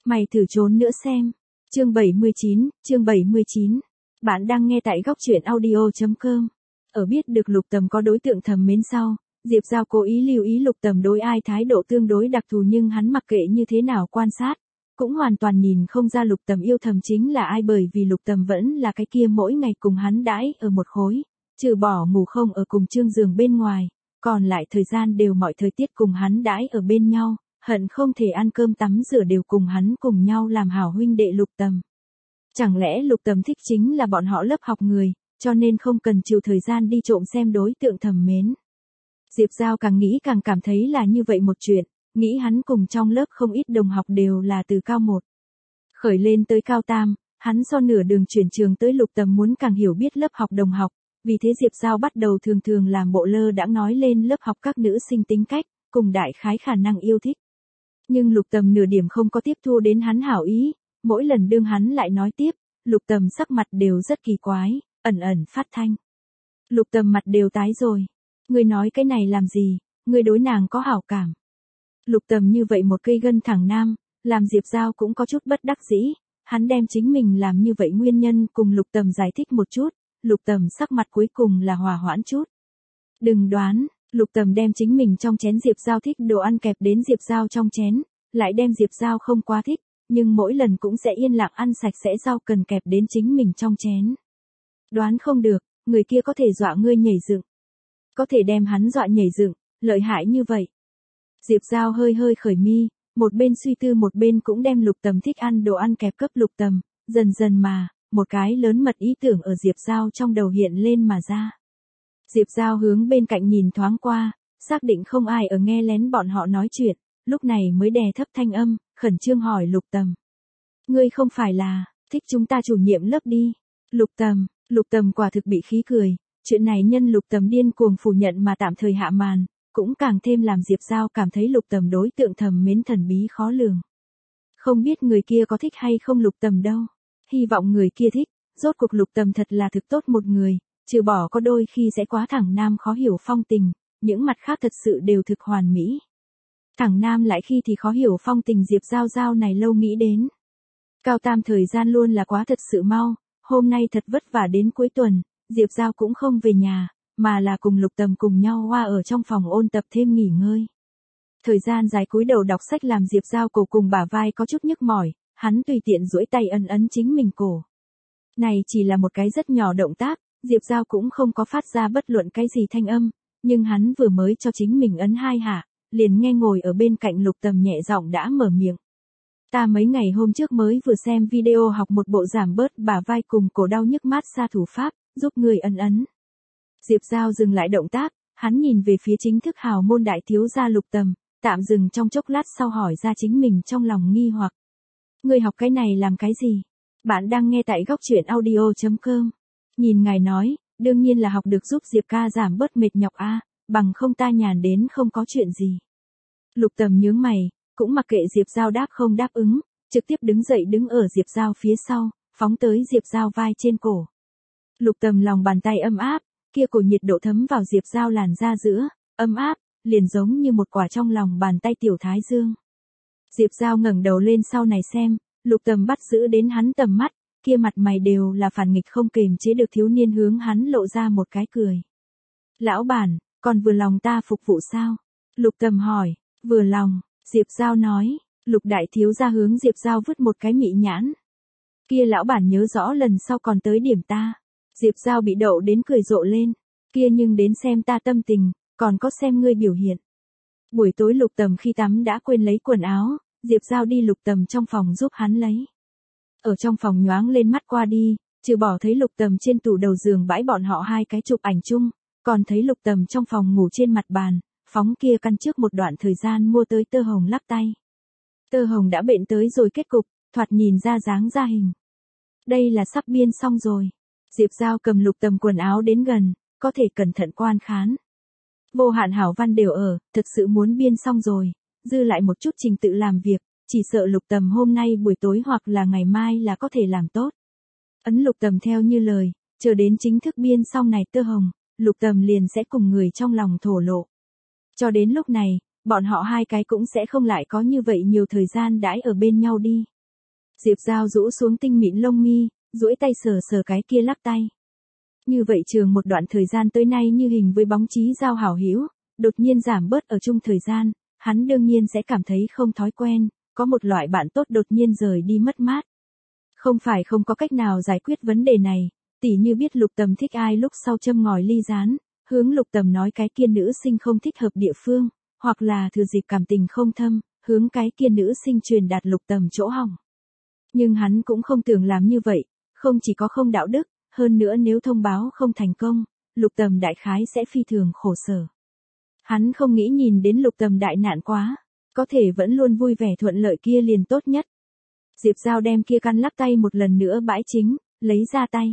Mày thử trốn nữa xem. Chương 79. Bạn đang nghe tại góc truyện audio.com. Ở biết được Lục Tầm có đối tượng thầm mến sau, Diệp Giao cố ý lưu ý Lục Tầm đối ai thái độ tương đối đặc thù, nhưng hắn mặc kệ như thế nào quan sát, cũng hoàn toàn nhìn không ra Lục Tầm yêu thầm chính là ai, bởi vì Lục Tầm vẫn là cái kia mỗi ngày cùng hắn đãi ở một khối, trừ bỏ ngủ không ở cùng chương giường bên ngoài, còn lại thời gian đều mọi thời tiết cùng hắn đãi ở bên nhau, hận không thể ăn cơm tắm rửa đều cùng hắn cùng nhau làm hảo huynh đệ Lục Tầm. Chẳng lẽ Lục Tầm thích chính là bọn họ lớp học người, cho nên không cần chịu thời gian đi trộm xem đối tượng thầm mến. Diệp Giao càng nghĩ càng cảm thấy là như vậy một chuyện, nghĩ hắn cùng trong lớp không ít đồng học đều là từ cao 1 khởi lên tới cao 3, hắn so nửa đường chuyển trường tới Lục Tầm muốn càng hiểu biết lớp học đồng học, vì thế Diệp Giao bắt đầu thường thường làm bộ lơ đãng nói lên lớp học các nữ sinh tính cách, cùng đại khái khả năng yêu thích. Nhưng Lục Tầm nửa điểm không có tiếp thu đến hắn hảo ý, mỗi lần đương hắn lại nói tiếp, Lục Tầm sắc mặt đều rất kỳ quái, ẩn ẩn phát thanh. Lục Tầm mặt đều tái rồi. Ngươi nói cái này làm gì, ngươi đối nàng có hảo cảm. Lục Tầm như vậy một cây gân thẳng nam, làm Diệp Giao cũng có chút bất đắc dĩ, hắn đem chính mình làm như vậy nguyên nhân cùng Lục Tầm giải thích một chút, Lục Tầm sắc mặt cuối cùng là hòa hoãn chút. Đừng đoán, Lục Tầm đem chính mình trong chén Diệp Giao thích đồ ăn kẹp đến Diệp Giao trong chén, lại đem Diệp Giao không quá thích, nhưng mỗi lần cũng sẽ yên lặng ăn sạch sẽ rau cần kẹp đến chính mình trong chén. Đoán không được, người kia có thể dọa ngươi nhảy dựng. Có thể đem hắn dọa nhảy dựng, lợi hại như vậy. Diệp Giao hơi hơi khởi mi, một bên suy tư một bên cũng đem Lục Tầm thích ăn đồ ăn kẹp cấp Lục Tầm, dần dần mà, một cái lớn mật ý tưởng ở Diệp Giao trong đầu hiện lên mà ra. Diệp Giao hướng bên cạnh nhìn thoáng qua, xác định không ai ở nghe lén bọn họ nói chuyện, lúc này mới đè thấp thanh âm, khẩn trương hỏi Lục Tầm. Ngươi không phải là, thích chúng ta chủ nhiệm lớp đi. Lục Tầm quả thực bị khí cười, chuyện này nhân Lục Tầm điên cuồng phủ nhận mà tạm thời hạ màn, cũng càng thêm làm Diệp Giao cảm thấy Lục Tầm đối tượng thầm mến thần bí khó lường. Không biết người kia có thích hay không Lục Tầm đâu, hy vọng người kia thích, rốt cuộc Lục Tầm thật là thực tốt một người, trừ bỏ có đôi khi sẽ quá thẳng nam khó hiểu phong tình, những mặt khác thật sự đều thực hoàn mỹ. Thẳng nam lại khi thì khó hiểu phong tình, Diệp Giao này lâu nghĩ đến. Cao 3 thời gian luôn là quá thật sự mau, hôm nay thật vất vả đến cuối tuần, Diệp Giao cũng không về nhà, mà là cùng Lục Tầm cùng nhau hoa ở trong phòng ôn tập thêm nghỉ ngơi. Thời gian dài cúi đầu đọc sách làm Diệp Giao cổ cùng bả vai có chút nhức mỏi, hắn tùy tiện duỗi tay ấn chính mình cổ. Này chỉ là một cái rất nhỏ động tác, Diệp Giao cũng không có phát ra bất luận cái gì thanh âm, nhưng hắn vừa mới cho chính mình ấn 2 hạ, liền nghe ngồi ở bên cạnh Lục Tầm nhẹ giọng đã mở miệng. Ta mấy ngày hôm trước mới vừa xem video học một bộ giảm bớt bả vai cùng cổ đau nhức mát xa thủ pháp, giúp người ấn. Diệp Giao dừng lại động tác, hắn nhìn về phía chính thức hào môn đại thiếu gia Lục Tầm, tạm dừng trong chốc lát sau hỏi ra chính mình trong lòng nghi hoặc. Người học cái này làm cái gì? Bạn đang nghe tại góc truyện audio.com. Nhìn ngài nói, đương nhiên là học được giúp Diệp ca giảm bớt mệt nhọc a, bằng không ta nhàn đến không có chuyện gì. Lục Tầm nhướng mày, cũng mặc kệ Diệp Giao đáp không đáp ứng, trực tiếp đứng dậy đứng ở Diệp Giao phía sau, phóng tới Diệp Giao vai trên cổ. Lục Tầm lòng bàn tay ấm áp, kia cổ nhiệt độ thấm vào Diệp Giao làn da giữa, ấm áp, liền giống như một quả trong lòng bàn tay tiểu thái dương. Diệp Giao ngẩng đầu lên sau này xem, Lục Tầm bắt giữ đến hắn tầm mắt, kia mặt mày đều là phản nghịch không kềm chế được thiếu niên hướng hắn lộ ra một cái cười. Lão bản, còn vừa lòng ta phục vụ sao? Lục Tầm hỏi, vừa lòng, Diệp Giao nói, Lục đại thiếu gia hướng Diệp Giao vứt một cái mị nhãn. Kia lão bản nhớ rõ lần sau còn tới điểm ta. Diệp Giao bị đậu đến cười rộ lên, kia nhưng đến xem ta tâm tình, còn có xem ngươi biểu hiện. Buổi tối Lục Tầm khi tắm đã quên lấy quần áo, Diệp Giao đi Lục Tầm trong phòng giúp hắn lấy. Ở trong phòng nhoáng lên mắt qua đi, trừ bỏ thấy Lục Tầm trên tủ đầu giường bãi bọn họ 2 cái chụp ảnh chung, còn thấy Lục Tầm trong phòng ngủ trên mặt bàn, phóng kia căn trước một đoạn thời gian mua tới tơ hồng lắc tay. Tơ hồng đã bện tới rồi kết cục, thoạt nhìn ra dáng ra hình. Đây là sắp biên xong rồi. Diệp Giao cầm Lục Tầm quần áo đến gần, có thể cẩn thận quan khán. Vô hạn hảo văn đều ở, thực sự muốn biên xong rồi, dư lại một chút trình tự làm việc, chỉ sợ Lục Tầm hôm nay buổi tối hoặc là ngày mai là có thể làm tốt. Ấn Lục Tầm theo như lời, chờ đến chính thức biên xong này tơ hồng, Lục Tầm liền sẽ cùng người trong lòng thổ lộ. Cho đến lúc này, bọn họ 2 cái cũng sẽ không lại có như vậy nhiều thời gian đãi ở bên nhau đi. Diệp Giao rũ xuống tinh mịn lông mi, duỗi tay sờ sờ cái kia lắc tay. Như vậy trường một đoạn thời gian tới nay như hình với bóng Chí Giao hảo hữu, đột nhiên giảm bớt ở chung thời gian, hắn đương nhiên sẽ cảm thấy không thói quen, có một loại bạn tốt đột nhiên rời đi mất mát. Không phải không có cách nào giải quyết vấn đề này, tỉ như biết Lục Tầm thích ai lúc sau châm ngòi ly gián, hướng Lục Tầm nói cái kia nữ sinh không thích hợp địa phương, hoặc là thừa dịp cảm tình không thâm, hướng cái kia nữ sinh truyền đạt Lục Tầm chỗ hỏng. Nhưng hắn cũng không tưởng làm như vậy, không chỉ có không đạo đức, hơn nữa nếu thông báo không thành công, Lục Tầm đại khái sẽ phi thường khổ sở. Hắn không nghĩ nhìn đến Lục Tầm đại nạn quá, có thể vẫn luôn vui vẻ thuận lợi kia liền tốt nhất. Diệp Giao đem kia căn lắc tay một lần nữa bãi chính, lấy ra tay.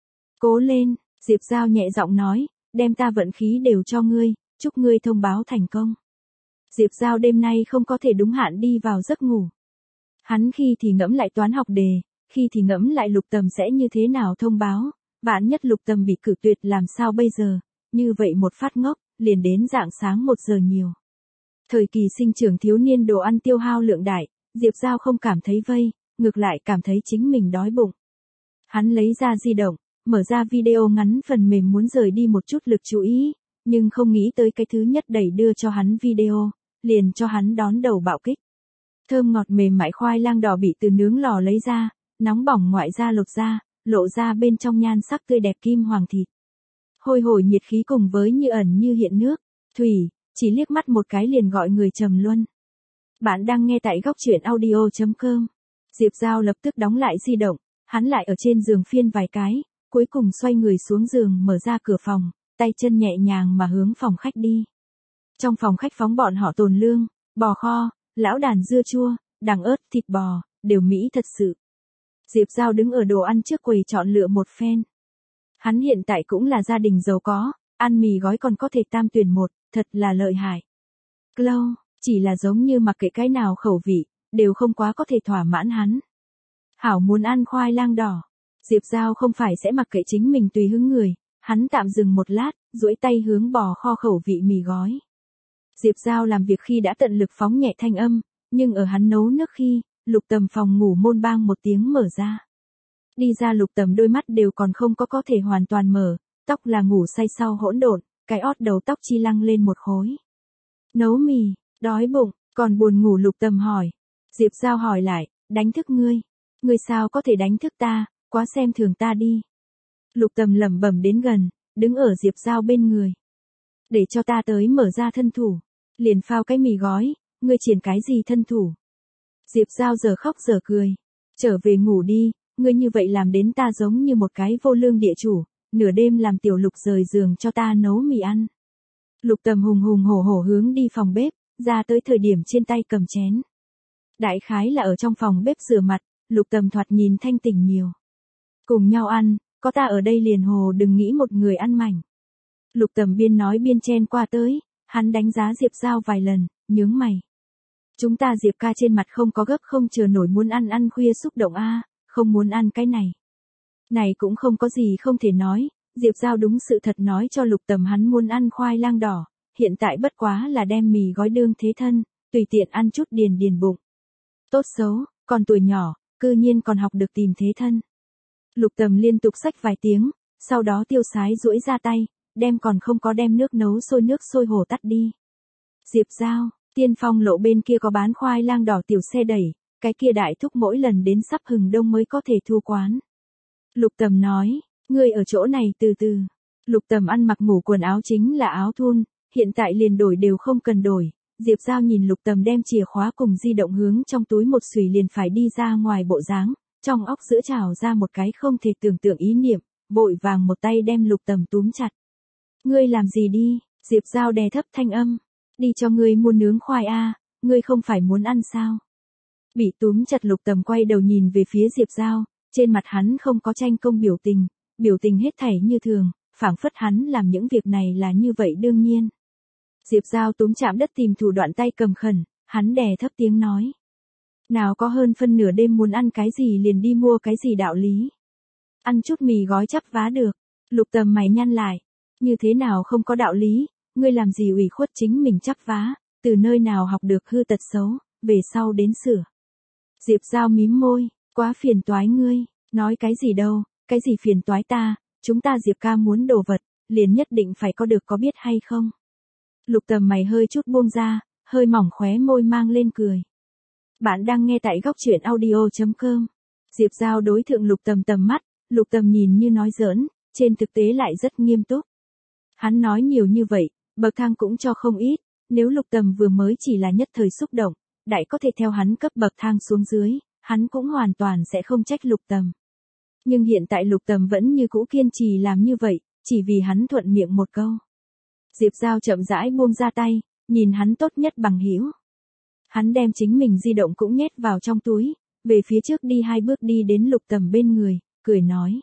Cố lên, Diệp Giao nhẹ giọng nói, đem ta vận khí đều cho ngươi, chúc ngươi thông báo thành công. Diệp Giao đêm nay không có thể đúng hạn đi vào giấc ngủ. Hắn khi thì ngẫm lại toán học đề, khi thì ngẫm lại Lục Tầm sẽ như thế nào thông báo, vạn nhất Lục Tầm bị cử tuyệt làm sao bây giờ, như vậy một phát ngốc, liền đến rạng sáng 1 giờ nhiều. Thời kỳ sinh trưởng thiếu niên đồ ăn tiêu hao lượng đại, Diệp Giao không cảm thấy vây, ngược lại cảm thấy chính mình đói bụng. Hắn lấy ra di động, mở ra video ngắn phần mềm muốn rời đi một chút lực chú ý, nhưng không nghĩ tới cái thứ nhất đẩy đưa cho hắn video, liền cho hắn đón đầu bạo kích. Thơm ngọt mềm mại khoai lang đỏ bị từ nướng lò lấy ra, nóng bỏng ngoại da lột ra, lộ ra bên trong nhan sắc tươi đẹp kim hoàng thịt. Hôi hổi nhiệt khí cùng với như ẩn như hiện nước, thủy, chỉ liếc mắt một cái liền gọi người trầm luân. Bạn đang nghe tại góc truyện audio.com. Diệp Giao lập tức đóng lại di động, hắn lại ở trên giường phiên vài cái, cuối cùng xoay người xuống giường mở ra cửa phòng, tay chân nhẹ nhàng mà hướng phòng khách đi. Trong phòng khách phóng bọn họ tồn lương, bò kho, lão đàn dưa chua, đằng ớt, thịt bò, đều mỹ thật sự. Diệp Giao đứng ở đồ ăn trước quầy chọn lựa một phen. Hắn hiện tại cũng là gia đình giàu có, ăn mì gói còn có thể tam tuyển một, thật là lợi hại. Clow, chỉ là giống như mặc kệ cái nào khẩu vị, đều không quá có thể thỏa mãn hắn. Hảo muốn ăn khoai lang đỏ. Diệp Giao không phải sẽ mặc kệ chính mình tùy hứng người, hắn tạm dừng một lát, duỗi tay hướng bò kho khẩu vị mì gói. Diệp Giao làm việc khi đã tận lực phóng nhẹ thanh âm, nhưng ở hắn nấu nước khi, Lục Tầm phòng ngủ môn bang một tiếng mở ra. Đi ra Lục Tầm đôi mắt đều còn không có thể hoàn toàn mở, tóc là ngủ say sau hỗn độn, cái ót đầu tóc chi lăng lên một khối. Nấu mì, đói bụng, còn buồn ngủ Lục Tầm hỏi. Diệp Giao hỏi lại, đánh thức ngươi. Ngươi sao có thể đánh thức ta, quá xem thường ta đi. Lục Tầm lẩm bẩm đến gần, đứng ở Diệp Giao bên người. Để cho ta tới mở ra thân thủ. Liền phao cái mì gói, ngươi triển cái gì thân thủ. Diệp Giao giờ khóc giờ cười. Trở về ngủ đi, ngươi như vậy làm đến ta giống như một cái vô lương địa chủ, nửa đêm làm tiểu Lục rời giường cho ta nấu mì ăn. Lục Tầm hùng hùng hổ hổ hướng đi phòng bếp, ra tới thời điểm trên tay cầm chén. Đại khái là ở trong phòng bếp rửa mặt, Lục Tầm thoạt nhìn thanh tỉnh nhiều. Cùng nhau ăn, có ta ở đây liền hồ đừng nghĩ một người ăn mảnh. Lục Tầm biên nói biên chen qua tới, hắn đánh giá Diệp Giao vài lần, nhướng mày. Chúng ta Diệp ca trên mặt không có gấp không chờ nổi muốn ăn khuya xúc động a, không muốn ăn cái này. Này cũng không có gì không thể nói, Diệp Giao đúng sự thật nói cho Lục Tầm hắn muốn ăn khoai lang đỏ, hiện tại bất quá là đem mì gói đương thế thân, tùy tiện ăn chút điền bụng. Tốt xấu, còn tuổi nhỏ, cư nhiên còn học được tìm thế thân. Lục Tầm liên tục xách vài tiếng, sau đó tiêu sái duỗi ra tay, đem còn không có đem nước sôi hồ tắt đi. Diệp Giao, Tiên Phong lộ bên kia có bán khoai lang đỏ tiểu xe đẩy, cái kia đại thúc mỗi lần đến sắp hừng đông mới có thể thu quán. Lục Tầm nói, ngươi ở chỗ này từ từ. Lục Tầm ăn mặc ngủ quần áo chính là áo thun, hiện tại liền đổi đều không cần đổi. Diệp Giao nhìn Lục Tầm đem chìa khóa cùng di động hướng trong túi một xùy liền phải đi ra ngoài bộ dáng, trong óc giữa trào ra một cái không thể tưởng tượng ý niệm, vội vàng một tay đem Lục Tầm túm chặt. Ngươi làm gì đi? Diệp Giao đè thấp thanh âm. Đi cho ngươi mua nướng khoai a, ngươi không phải muốn ăn sao? Bị túm chặt Lục Tầm quay đầu nhìn về phía Diệp Giao, trên mặt hắn không có tranh công biểu tình hết thảy như thường, phảng phất hắn làm những việc này là như vậy đương nhiên. Diệp Giao túm chạm đất tìm thủ đoạn tay cầm khẩn, hắn đè thấp tiếng nói. Nào có hơn phân nửa đêm muốn ăn cái gì liền đi mua cái gì đạo lý. Ăn chút mì gói chắp vá được. Lục Tầm mày nhăn lại. Như thế nào không có đạo lý, ngươi làm gì ủy khuất chính mình chắp vá, từ nơi nào học được hư tật xấu, về sau đến sửa. Diệp Giao mím môi, Quá phiền toái ngươi, nói cái gì đâu, cái gì phiền toái ta, chúng ta Diệp ca muốn đồ vật, liền nhất định phải có được có biết hay không. Lục Tầm mày hơi chút buông ra, hơi mỏng khóe môi mang lên cười. Bạn đang nghe tại góc truyện audio.com. Diệp Giao đối thượng Lục Tầm tầm mắt, Lục Tầm nhìn như nói giỡn, trên thực tế lại rất nghiêm túc. Hắn nói nhiều như vậy, bậc thang cũng cho không ít, nếu Lục Tầm vừa mới chỉ là nhất thời xúc động, đại có thể theo hắn cấp bậc thang xuống dưới, hắn cũng hoàn toàn sẽ không trách Lục Tầm. Nhưng hiện tại Lục Tầm vẫn như cũ kiên trì làm như vậy, chỉ vì hắn thuận miệng một câu. Diệp Giao chậm rãi buông ra tay, nhìn hắn tốt nhất bằng hữu. Hắn đem chính mình di động cũng nhét vào trong túi, về phía trước đi 2 bước đi đến Lục Tầm bên người, cười nói.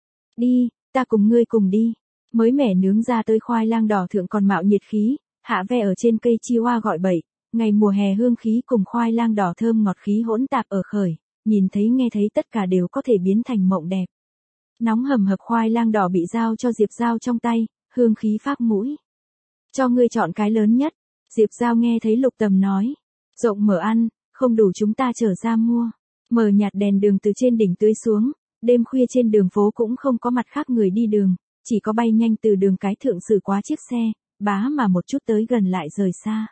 Đi, ta cùng ngươi cùng đi. Mới mẻ nướng ra tới khoai lang đỏ thượng còn mạo nhiệt khí, hạ ve ở trên cây chi hoa gọi bậy, ngày mùa hè hương khí cùng khoai lang đỏ thơm ngọt khí hỗn tạp ở khởi, nhìn thấy nghe thấy tất cả đều có thể biến thành mộng đẹp. Nóng hầm hập khoai lang đỏ bị giao cho Diệp Giao trong tay, hương khí phác mũi. Cho ngươi chọn cái lớn nhất, Diệp Giao nghe thấy Lục Tầm nói. Rộng mở ăn, không đủ chúng ta trở ra mua. Mở nhạt đèn đường từ trên đỉnh tưới xuống, đêm khuya trên đường phố cũng không có mặt khác người đi đường, chỉ có bay nhanh từ đường cái thượng xử quá chiếc xe, bá mà một chút tới gần lại rời xa.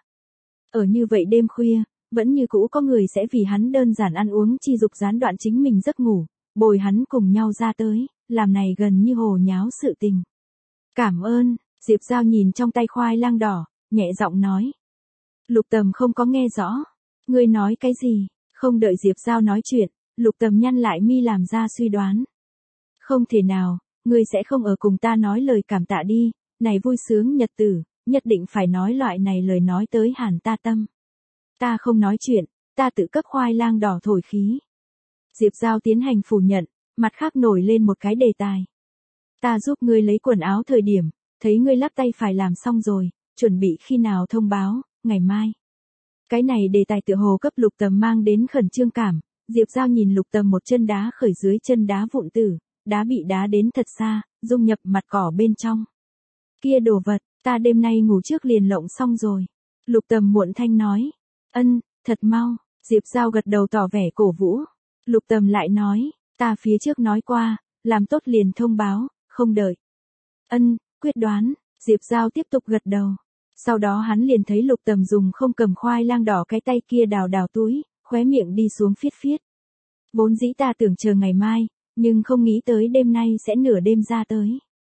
Ở như vậy đêm khuya, vẫn như cũ có người sẽ vì hắn đơn giản ăn uống chi dục gián đoạn chính mình giấc ngủ, bồi hắn cùng nhau ra tới, làm này gần như hồ nháo sự tình. Cảm ơn, Diệp Giao nhìn trong tay khoai lang đỏ, nhẹ giọng nói. Lục Tầm không có nghe rõ. Ngươi nói cái gì? Không đợi Diệp Giao nói chuyện, Lục Tầm nhăn lại mi làm ra suy đoán. Không thể nào, ngươi sẽ không ở cùng ta nói lời cảm tạ đi, này vui sướng nhật tử, nhất định phải nói loại này lời nói tới hàn ta tâm. Ta không nói chuyện, ta tự cấp khoai lang đỏ thổi khí. Diệp Giao tiến hành phủ nhận, mặt khác nổi lên một cái đề tài. Ta giúp ngươi lấy quần áo thời điểm, thấy ngươi lắp tay phải làm xong rồi, chuẩn bị khi nào thông báo, ngày mai. Cái này đề tài tựa hồ cấp Lục Tầm mang đến khẩn trương cảm, Diệp Giao nhìn Lục Tầm một chân đá khởi dưới chân đá vụn tử, đá bị đá đến thật xa, dung nhập mặt cỏ bên trong. Kia đồ vật, ta đêm nay ngủ trước liền lộng xong rồi. Lục Tầm muộn thanh nói. Ân, thật mau, Diệp Giao gật đầu tỏ vẻ cổ vũ. Lục Tầm lại nói, ta phía trước nói qua, làm tốt liền thông báo, không đợi. Ân, quyết đoán, Diệp Giao tiếp tục gật đầu. Sau đó hắn liền thấy Lục Tầm dùng không cầm khoai lang đỏ cái tay kia đào đào túi, khóe miệng đi xuống phiết phiết. Vốn dĩ ta tưởng chờ ngày mai, nhưng không nghĩ tới đêm nay sẽ nửa đêm ra tới.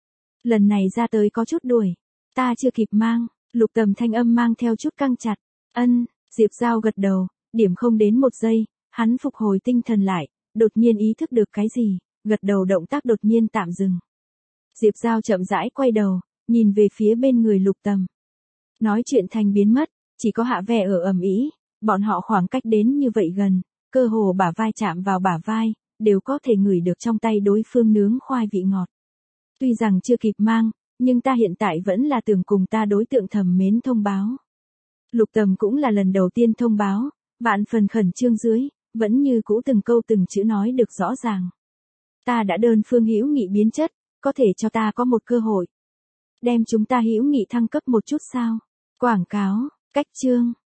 Lần này ra tới có chút đuổi, ta chưa kịp mang, Lục Tầm thanh âm mang theo chút căng chặt. Ân, Diệp Giao gật đầu, điểm không đến 1 giây, hắn phục hồi tinh thần lại, đột nhiên ý thức được cái gì, gật đầu động tác đột nhiên tạm dừng. Diệp Giao chậm rãi quay đầu, nhìn về phía bên người Lục Tầm. Nói chuyện thành biến mất, chỉ có hạ vẻ ở ầm ĩ, bọn họ khoảng cách đến như vậy gần, cơ hồ bả vai chạm vào bả vai, đều có thể ngửi được trong tay đối phương nướng khoai vị ngọt. Tuy rằng chưa kịp mang, nhưng ta hiện tại vẫn là tưởng cùng ta đối tượng thầm mến thông báo. Lục Tầm cũng là lần đầu tiên thông báo, vạn phần khẩn trương dưới, vẫn như cũ từng câu từng chữ nói được rõ ràng. Ta đã đơn phương hữu nghị biến chất, có thể cho ta có một cơ hội. Đem chúng ta hữu nghị thăng cấp một chút sao? Quảng cáo, cách chương.